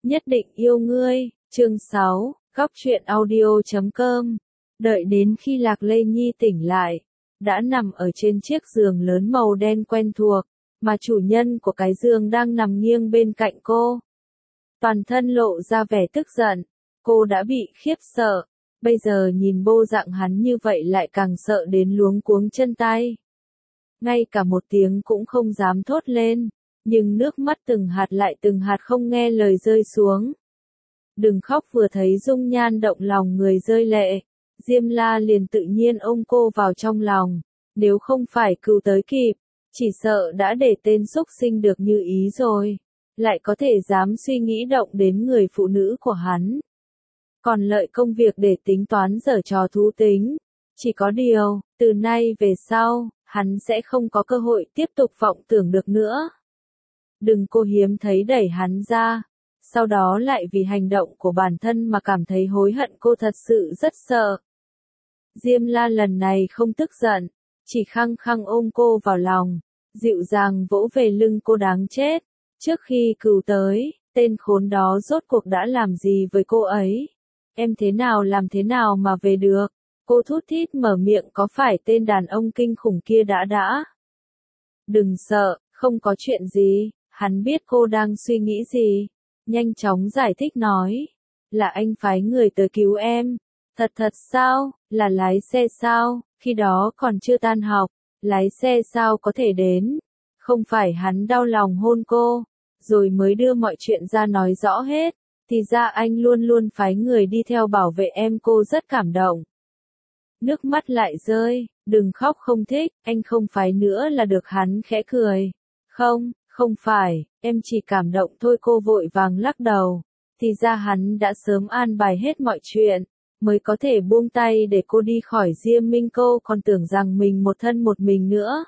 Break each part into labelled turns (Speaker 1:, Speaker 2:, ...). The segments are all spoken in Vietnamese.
Speaker 1: Nhất định yêu ngươi, chương 6, góc truyện audio.com. Đợi đến khi Lạc Lê Nhi tỉnh lại, đã nằm ở trên chiếc giường lớn màu đen quen thuộc, mà chủ nhân của cái giường đang nằm nghiêng bên cạnh cô. Toàn thân lộ ra vẻ tức giận, cô đã bị khiếp sợ, bây giờ nhìn bộ dạng hắn như vậy lại càng sợ đến luống cuống chân tay. Ngay cả một tiếng cũng không dám thốt lên, nhưng nước mắt từng hạt lại từng hạt không nghe lời rơi xuống. Đừng khóc, vừa thấy dung nhan động lòng người rơi lệ, Diêm La liền tự nhiên ôm cô vào trong lòng, nếu không phải cứu tới kịp, chỉ sợ đã để tên xúc sinh được như ý rồi, lại có thể dám suy nghĩ động đến người phụ nữ của hắn. Còn lợi công việc để tính toán giở trò thú tính, chỉ có điều, từ nay về sau, hắn sẽ không có cơ hội tiếp tục vọng tưởng được nữa. Đừng cô hiếm thấy đẩy hắn ra, sau đó lại vì hành động của bản thân mà cảm thấy hối hận, cô thật sự rất sợ. Diêm La lần này không tức giận, chỉ khăng khăng ôm cô vào lòng, dịu dàng vỗ về lưng cô đáng chết. Trước khi cứu tới, tên khốn đó rốt cuộc đã làm gì với cô ấy? Em thế nào làm thế nào mà về được? Cô thút thít mở miệng, có phải tên đàn ông kinh khủng kia đã? Đừng sợ, không có chuyện gì. Hắn biết cô đang suy nghĩ gì, nhanh chóng giải thích nói, là anh phái người tới cứu em. Thật sao, là lái xe sao, khi đó còn chưa tan học, lái xe sao có thể đến, không phải hắn đau lòng hôn cô, rồi mới đưa mọi chuyện ra nói rõ hết, thì ra anh luôn luôn phái người đi theo bảo vệ em. Cô rất cảm động. Nước mắt lại rơi, đừng khóc, không thích, anh không phái nữa là được. Hắn khẽ cười, không phải, em chỉ cảm động thôi. Cô vội vàng lắc đầu, thì ra hắn đã sớm an bài hết mọi chuyện, mới có thể buông tay để cô đi khỏi Diêm Minh. Cô còn tưởng rằng mình một thân một mình nữa.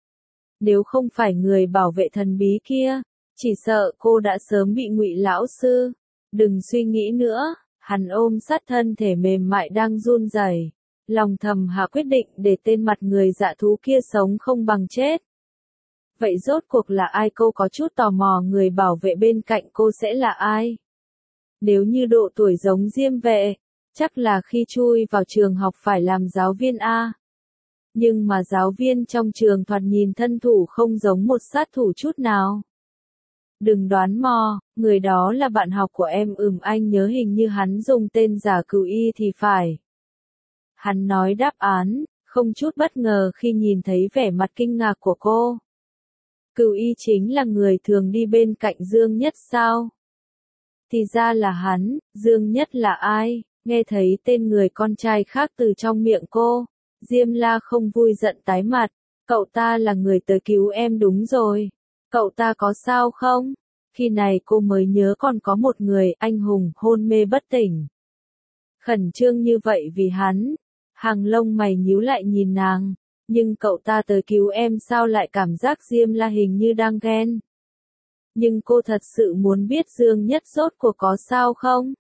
Speaker 1: Nếu không phải người bảo vệ thần bí kia, chỉ sợ cô đã sớm bị Ngụy lão sư. Đừng suy nghĩ nữa, hắn ôm sát thân thể mềm mại đang run rẩy, lòng thầm hạ quyết định để tên mặt người dạ thú kia sống không bằng chết. Vậy rốt cuộc là ai? Cô có chút tò mò, người bảo vệ bên cạnh cô sẽ là ai? Nếu như độ tuổi giống Diêm Vệ, chắc là khi chui vào trường học phải làm giáo viên a. Nhưng mà giáo viên trong trường thoạt nhìn thân thủ không giống một sát thủ chút nào. Đừng đoán mò, người đó là bạn học của em. Anh nhớ hình như hắn dùng tên giả Cửu Y thì phải. Hắn nói đáp án, không chút bất ngờ khi nhìn thấy vẻ mặt kinh ngạc của cô. Cửu Y chính là người thường đi bên cạnh Dương Nhất sao? Thì ra là hắn. Dương Nhất là ai? Nghe thấy tên người con trai khác từ trong miệng cô, Diêm La không vui giận tái mặt. Cậu ta là người tới cứu em. Đúng rồi. Cậu ta có sao không? Khi này cô mới nhớ còn có một người anh hùng hôn mê bất tỉnh. Khẩn trương như vậy vì hắn. Hàng lông mày nhíu lại nhìn nàng. Nhưng cậu ta tới cứu em sao? Lại cảm giác Diêm La hình như đang ghen. Nhưng cô thật sự muốn biết Dương Nhất rốt cuộc có sao không?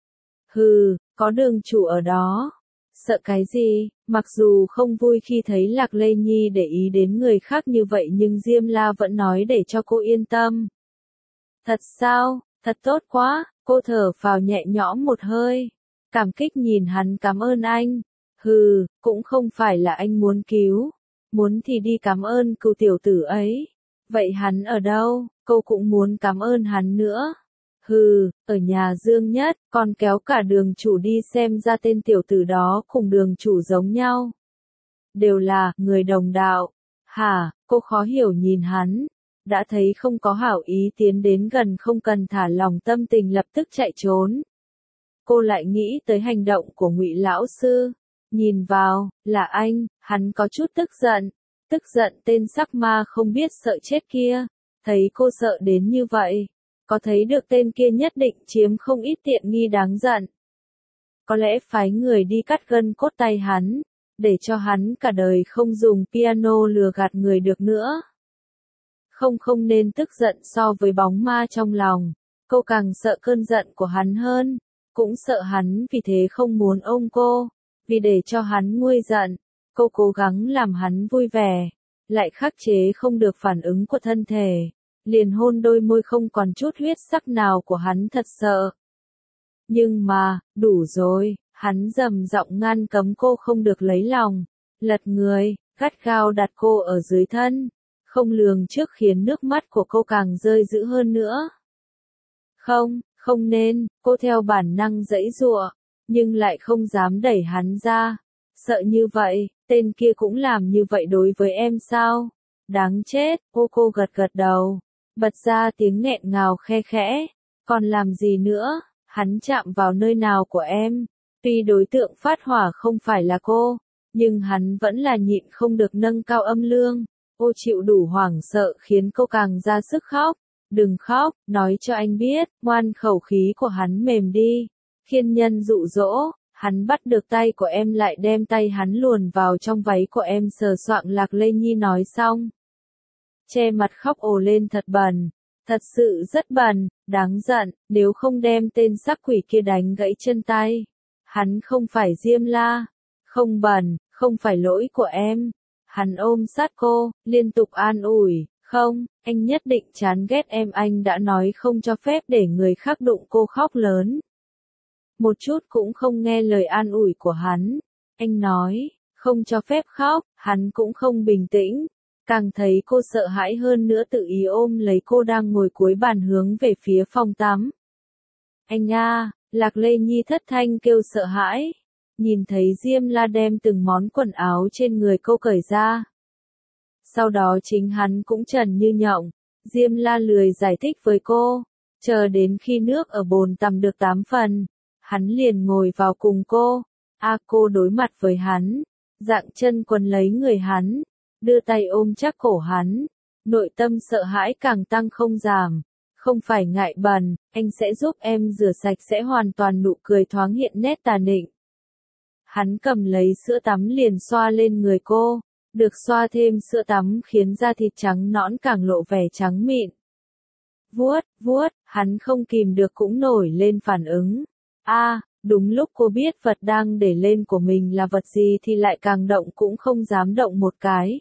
Speaker 1: Hừ, có đường chủ ở đó. Sợ cái gì? Mặc dù không vui khi thấy Lạc Lê Nhi để ý đến người khác như vậy, nhưng Diêm La vẫn nói để cho cô yên tâm. Thật sao? Thật tốt quá. Cô thở phào nhẹ nhõm một hơi, cảm kích nhìn hắn. Cảm ơn anh. Hừ, cũng không phải là anh muốn cứu. Muốn thì đi cảm ơn cừu tiểu tử ấy. Vậy hắn ở đâu? Cô cũng muốn cảm ơn hắn nữa. Hừ, ở nhà Dương Nhất, còn kéo cả đường chủ đi, xem ra tên tiểu tử đó cùng đường chủ giống nhau. Đều là người đồng đạo. Hả? Cô khó hiểu nhìn hắn, đã thấy không có hảo ý tiến đến gần, không cần thả lòng tâm tình lập tức chạy trốn. Cô lại nghĩ tới hành động của Ngụy lão sư, nhìn vào, là anh. Hắn có chút tức giận tên sắc ma không biết sợ chết kia, thấy cô sợ đến như vậy, có thấy được tên kia nhất định chiếm không ít tiện nghi đáng giận. Có lẽ phái người đi cắt gân cốt tay hắn, để cho hắn cả đời không dùng piano lừa gạt người được nữa. Không nên tức giận so với bóng ma trong lòng, cô càng sợ cơn giận của hắn hơn, cũng sợ hắn vì thế không muốn ôm cô, vì để cho hắn nguôi giận, cô cố gắng làm hắn vui vẻ, lại khắc chế không được phản ứng của thân thể, liền hôn đôi môi không còn chút huyết sắc nào của hắn thật sợ. Nhưng mà, đủ rồi, hắn trầm giọng ngăn cấm cô không được lấy lòng, lật người, gắt gao đặt cô ở dưới thân, không lường trước khiến nước mắt của cô càng rơi dữ hơn nữa. Không, không nên, cô theo bản năng giãy giụa, nhưng lại không dám đẩy hắn ra. Sợ như vậy, tên kia cũng làm như vậy đối với em sao? Đáng chết, cô gật gật đầu, bật ra tiếng nghẹn ngào khe khẽ. Còn làm gì nữa, hắn chạm vào nơi nào của em? Tuy đối tượng phát hỏa không phải là cô, nhưng hắn vẫn là nhịn không được nâng cao âm lượng. Cô chịu đủ hoảng sợ khiến cô càng ra sức khóc. Đừng khóc, nói cho anh biết, ngoan. Khẩu khí của hắn mềm đi. Khiên nhân dụ dỗ, hắn bắt được tay của em lại đem tay hắn luồn vào trong váy của em sờ soạng. Lạc Lê Nhi nói xong, che mặt khóc ồ lên thật bẩn, thật sự rất bẩn, đáng giận, nếu không đem tên sắc quỷ kia đánh gãy chân tay. Hắn không phải Diêm La, không bẩn, không phải lỗi của em. Hắn ôm sát cô, liên tục an ủi, không, anh nhất định chán ghét em, anh đã nói không cho phép để người khác đụng cô. Khóc lớn. Một chút cũng không nghe lời an ủi của hắn. Anh nói, không cho phép khóc, hắn cũng không bình tĩnh. Càng thấy cô sợ hãi hơn nữa, tự ý ôm lấy cô đang ngồi cuối bàn hướng về phía phòng tắm. Anh a, Lạc Lê Nhi thất thanh kêu sợ hãi. Nhìn thấy Diêm La đem từng món quần áo trên người cô cởi ra. Sau đó chính hắn cũng trần như nhộng. Diêm La lười giải thích với cô. Chờ đến khi nước ở bồn tắm được 8 phần. Hắn liền ngồi vào cùng cô. Cô đối mặt với hắn. Dạng chân quần lấy người hắn. Đưa tay ôm chắc cổ hắn. Nội tâm sợ hãi càng tăng không giảm. Không phải ngại bẩn, anh sẽ giúp em rửa sạch sẽ hoàn toàn. Nụ cười thoáng hiện nét tà nịnh. Hắn cầm lấy sữa tắm liền xoa lên người cô. Được xoa thêm sữa tắm khiến da thịt trắng nõn càng lộ vẻ trắng mịn. Vuốt, vuốt, hắn không kìm được cũng nổi lên phản ứng. Đúng lúc cô biết vật đang để lên của mình là vật gì thì lại càng động cũng không dám động một cái.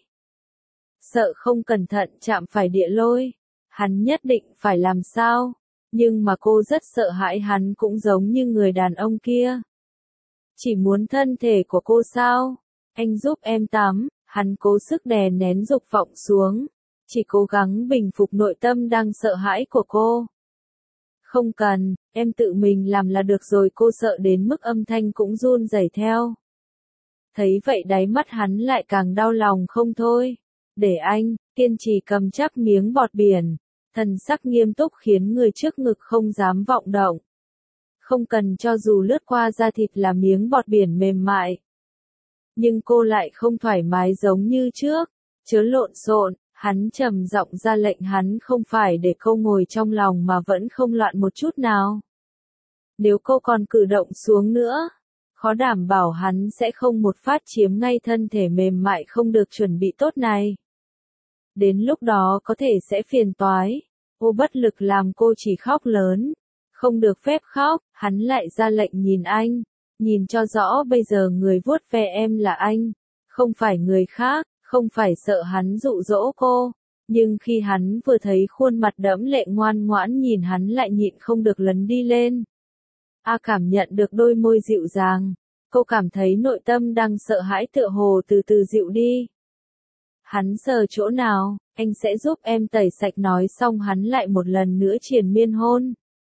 Speaker 1: Sợ không cẩn thận chạm phải địa lôi. Hắn nhất định phải làm sao. Nhưng mà cô rất sợ hãi, hắn cũng giống như người đàn ông kia. Chỉ muốn thân thể của cô sao? Anh giúp em tắm. Hắn cố sức đè nén dục vọng xuống. Chỉ cố gắng bình phục nội tâm đang sợ hãi của cô. Không cần, em tự mình làm là được rồi. Cô sợ đến mức âm thanh cũng run rẩy theo. Thấy vậy đáy mắt hắn lại càng đau lòng không thôi. Để anh, kiên trì cầm chắc miếng bọt biển. Thần sắc nghiêm túc khiến người trước ngực không dám vọng động. Không cần, cho dù lướt qua da thịt là miếng bọt biển mềm mại. Nhưng cô lại không thoải mái giống như trước. Chớ lộn xộn, hắn trầm giọng ra lệnh. Hắn không phải để cô ngồi trong lòng mà vẫn không loạn một chút nào. Nếu cô còn cử động xuống nữa, khó đảm bảo hắn sẽ không một phát chiếm ngay thân thể mềm mại không được chuẩn bị tốt này. Đến lúc đó có thể sẽ phiền toái. Cô bất lực làm cô chỉ khóc lớn. Không được phép khóc, hắn lại ra lệnh. Nhìn anh, nhìn cho rõ, bây giờ người vuốt ve em là anh, không phải người khác. Không phải sợ hắn dụ dỗ cô, nhưng khi hắn vừa thấy khuôn mặt đẫm lệ ngoan ngoãn nhìn hắn lại nhịn không được lấn đi lên. Cảm nhận được đôi môi dịu dàng, cô cảm thấy nội tâm đang sợ hãi tựa hồ từ từ dịu đi. Hắn sờ chỗ nào, anh sẽ giúp em tẩy sạch. Nói xong hắn lại một lần nữa triền miên hôn.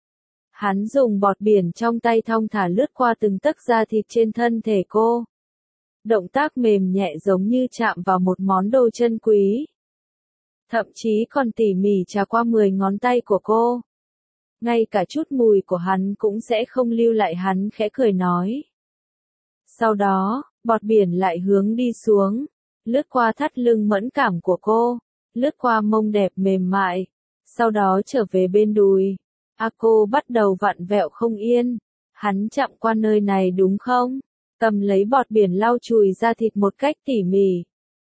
Speaker 1: Hắn dùng bọt biển trong tay thong thả lướt qua từng tấc da thịt trên thân thể cô. Động tác mềm nhẹ giống như chạm vào một món đồ chân quý. Thậm chí còn tỉ mỉ trà qua 10 ngón tay của cô. Ngay cả chút mùi của hắn cũng sẽ không lưu lại. Hắn khẽ cười nói. Sau đó, bọt biển lại hướng đi xuống. Lướt qua thắt lưng mẫn cảm của cô. Lướt qua mông đẹp mềm mại. Sau đó trở về bên đùi. Cô bắt đầu vặn vẹo không yên. Hắn chạm qua nơi này đúng không? Cầm lấy bọt biển lau chùi da thịt một cách tỉ mỉ.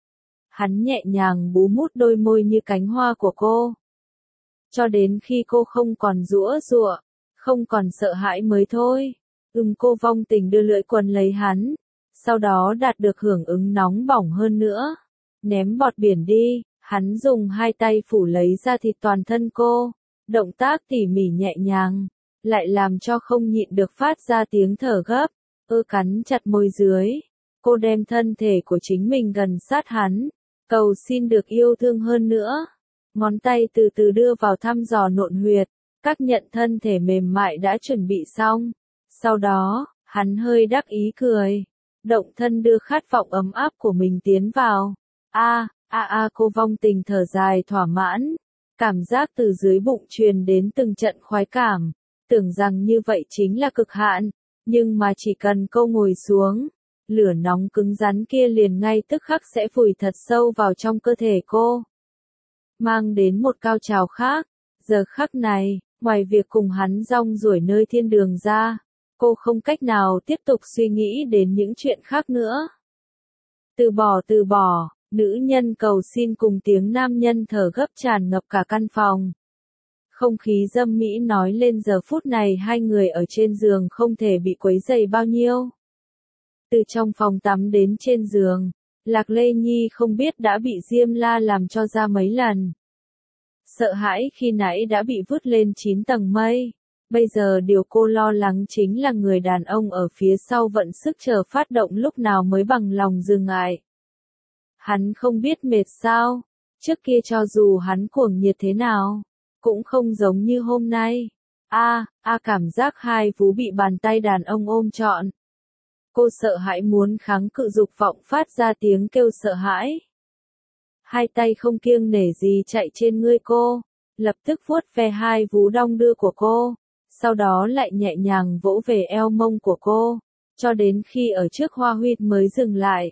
Speaker 1: Hắn nhẹ nhàng bú mút đôi môi như cánh hoa của cô. Cho đến khi cô không còn giũa giụa, không còn sợ hãi mới thôi. Cô vong tình đưa lưỡi quấn lấy hắn. Sau đó đạt được hưởng ứng nóng bỏng hơn nữa. Ném bọt biển đi, Hắn dùng hai tay phủ lấy da thịt toàn thân cô, động tác tỉ mỉ nhẹ nhàng, lại làm cho không nhịn được phát ra tiếng thở gấp, cắn chặt môi dưới. Cô đem thân thể của chính mình gần sát hắn, cầu xin được yêu thương hơn nữa. Ngón tay từ từ đưa vào thăm dò nộn huyệt, xác nhận thân thể mềm mại đã chuẩn bị xong. Sau đó, hắn hơi đắc ý cười, động thân đưa khát vọng ấm áp của mình tiến vào. Cô vong tình thở dài thỏa mãn, cảm giác từ dưới bụng truyền đến từng trận khoái cảm, tưởng rằng như vậy chính là cực hạn, nhưng mà chỉ cần cô ngồi xuống, lửa nóng cứng rắn kia liền ngay tức khắc sẽ vùi thật sâu vào trong cơ thể cô, mang đến một cao trào khác. Giờ khắc này, ngoài việc cùng hắn rong ruổi nơi thiên đường ra, cô không cách nào tiếp tục suy nghĩ đến những chuyện khác nữa. Từ bỏ, nữ nhân cầu xin cùng tiếng nam nhân thở gấp tràn ngập cả căn phòng. Không khí dâm mỹ nói lên giờ phút này hai người ở trên giường không thể bị quấy rầy bao nhiêu. Từ trong phòng tắm đến trên giường, Lạc Lê Nhi không biết đã bị Diêm La làm cho ra mấy lần. Sợ hãi khi nãy đã bị vứt lên 9 tầng mây. Bây giờ điều cô lo lắng chính là người đàn ông ở phía sau vận sức chờ phát động lúc nào mới bằng lòng dừng lại. Hắn không biết mệt sao, trước kia cho dù hắn cuồng nhiệt thế nào, cũng không giống như hôm nay. Cảm giác hai vú bị bàn tay đàn ông ôm trọn. Cô sợ hãi muốn kháng cự dục vọng phát ra tiếng kêu sợ hãi. Hai tay không kiêng nể gì chạy trên người cô, lập tức vuốt ve hai vú đong đưa của cô, sau đó lại nhẹ nhàng vỗ về eo mông của cô, cho đến khi ở trước Hoa Huyệt mới dừng lại.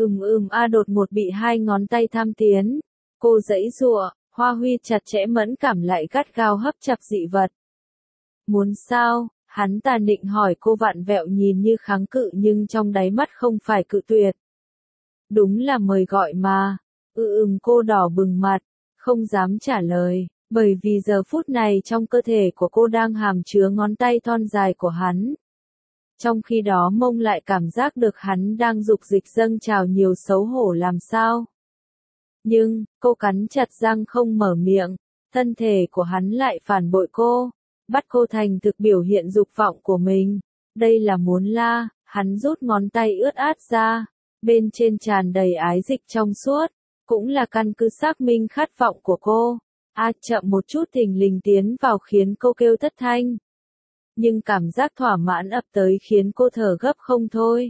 Speaker 1: Đột ngột bị hai ngón tay tham tiến, cô giãy giụa, Hoa Huyệt chặt chẽ mẫn cảm lại gắt gao hấp chặt dị vật. Muốn sao? Hắn tà nịnh hỏi cô, vặn vẹo nhìn như kháng cự nhưng trong đáy mắt không phải cự tuyệt. Đúng là mời gọi mà. Cô đỏ bừng mặt, không dám trả lời, bởi vì giờ phút này trong cơ thể của cô đang hàm chứa ngón tay thon dài của hắn. Trong khi đó mông lại cảm giác được hắn đang dục dịch dâng trào, nhiều xấu hổ làm sao. Nhưng, cô cắn chặt răng không mở miệng, thân thể của hắn lại phản bội cô, bắt cô thành thực biểu hiện dục vọng của mình. Đây là muốn la, hắn rút ngón tay ướt át ra, bên trên tràn đầy ái dịch trong suốt, cũng là căn cứ xác minh khát vọng của cô. Chậm một chút thình lình tiến vào khiến cô kêu thất thanh. Nhưng cảm giác thỏa mãn ập tới khiến cô thở gấp không thôi.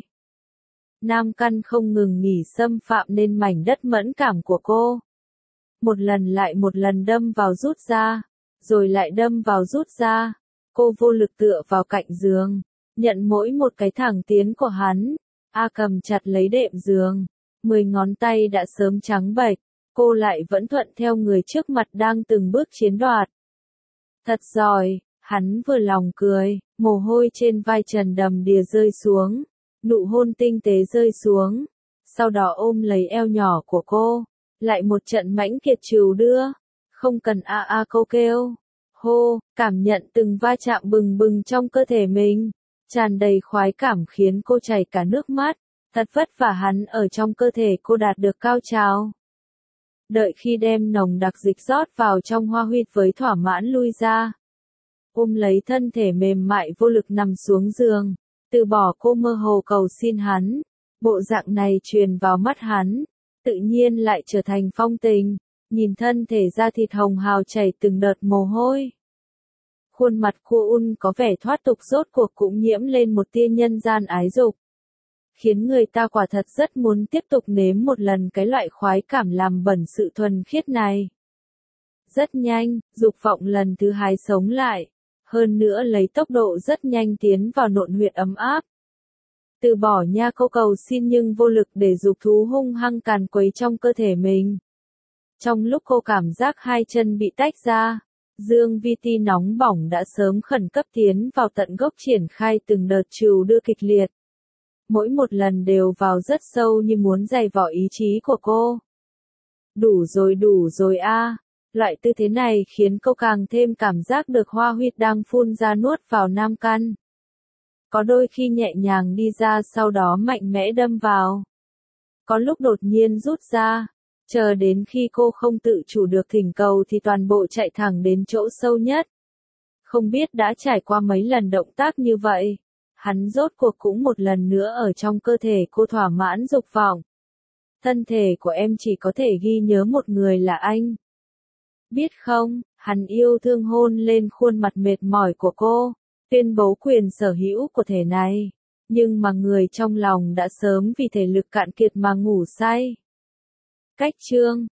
Speaker 1: Nam căn không ngừng nghỉ xâm phạm nên mảnh đất mẫn cảm của cô. Một lần lại một lần đâm vào rút ra, rồi lại đâm vào rút ra. Cô vô lực tựa vào cạnh giường, nhận mỗi một cái thẳng tiến của hắn. Cầm chặt lấy đệm giường, 10 ngón tay đã sớm trắng bệch, cô lại vẫn thuận theo người trước mặt đang từng bước chiếm đoạt. Thật giỏi, hắn vừa lòng cười, mồ hôi trên vai trần đầm đìa rơi xuống, nụ hôn tinh tế rơi xuống, sau đó ôm lấy eo nhỏ của cô, lại một trận mãnh kiệt trừu đưa, không cần cô kêu, hô, cảm nhận từng va chạm bừng bừng trong cơ thể mình, tràn đầy khoái cảm khiến cô chảy cả nước mắt, thật vất vả hắn ở trong cơ thể cô đạt được cao trào. Đợi khi đem nồng đặc dịch rót vào trong Hoa Huyệt với thỏa mãn lui ra. Ôm lấy thân thể mềm mại vô lực nằm xuống giường, từ bỏ cô mơ hồ cầu xin hắn, bộ dạng này truyền vào mắt hắn, tự nhiên lại trở thành phong tình, nhìn thân thể da thịt hồng hào chảy từng đợt mồ hôi. Khuôn mặt cô có vẻ thoát tục rốt cuộc cũng nhiễm lên một tia nhân gian ái dục, khiến người ta quả thật rất muốn tiếp tục nếm một lần cái loại khoái cảm làm bẩn sự thuần khiết này. Rất nhanh, dục vọng lần thứ hai sống lại, hơn nữa lấy tốc độ rất nhanh tiến vào nộn huyệt ấm áp. Từ bỏ nha, cô cầu xin nhưng vô lực để dục thú hung hăng càn quấy trong cơ thể mình. Trong lúc cô cảm giác hai chân bị tách ra, dương vi ti nóng bỏng đã sớm khẩn cấp tiến vào tận gốc triển khai từng đợt trừu đưa kịch liệt. Mỗi một lần đều vào rất sâu như muốn giày vò ý chí của cô. Đủ rồi loại tư thế này khiến cô càng thêm cảm giác được Hoa Huyệt đang phun ra nuốt vào nam căn. Có đôi khi nhẹ nhàng đi ra sau đó mạnh mẽ đâm vào. Có lúc đột nhiên rút ra, Chờ đến khi cô không tự chủ được thỉnh cầu thì toàn bộ chạy thẳng đến chỗ sâu nhất. Không biết đã trải qua mấy lần động tác như vậy, hắn rốt cuộc cũng một lần nữa ở trong cơ thể cô thỏa mãn dục vọng. Thân thể của em chỉ có thể ghi nhớ một người là anh. Biết không, hắn yêu thương hôn lên khuôn mặt mệt mỏi của cô, tuyên bố quyền sở hữu của thể này. Nhưng mà người trong lòng đã sớm vì thể lực cạn kiệt mà ngủ say. Cách chương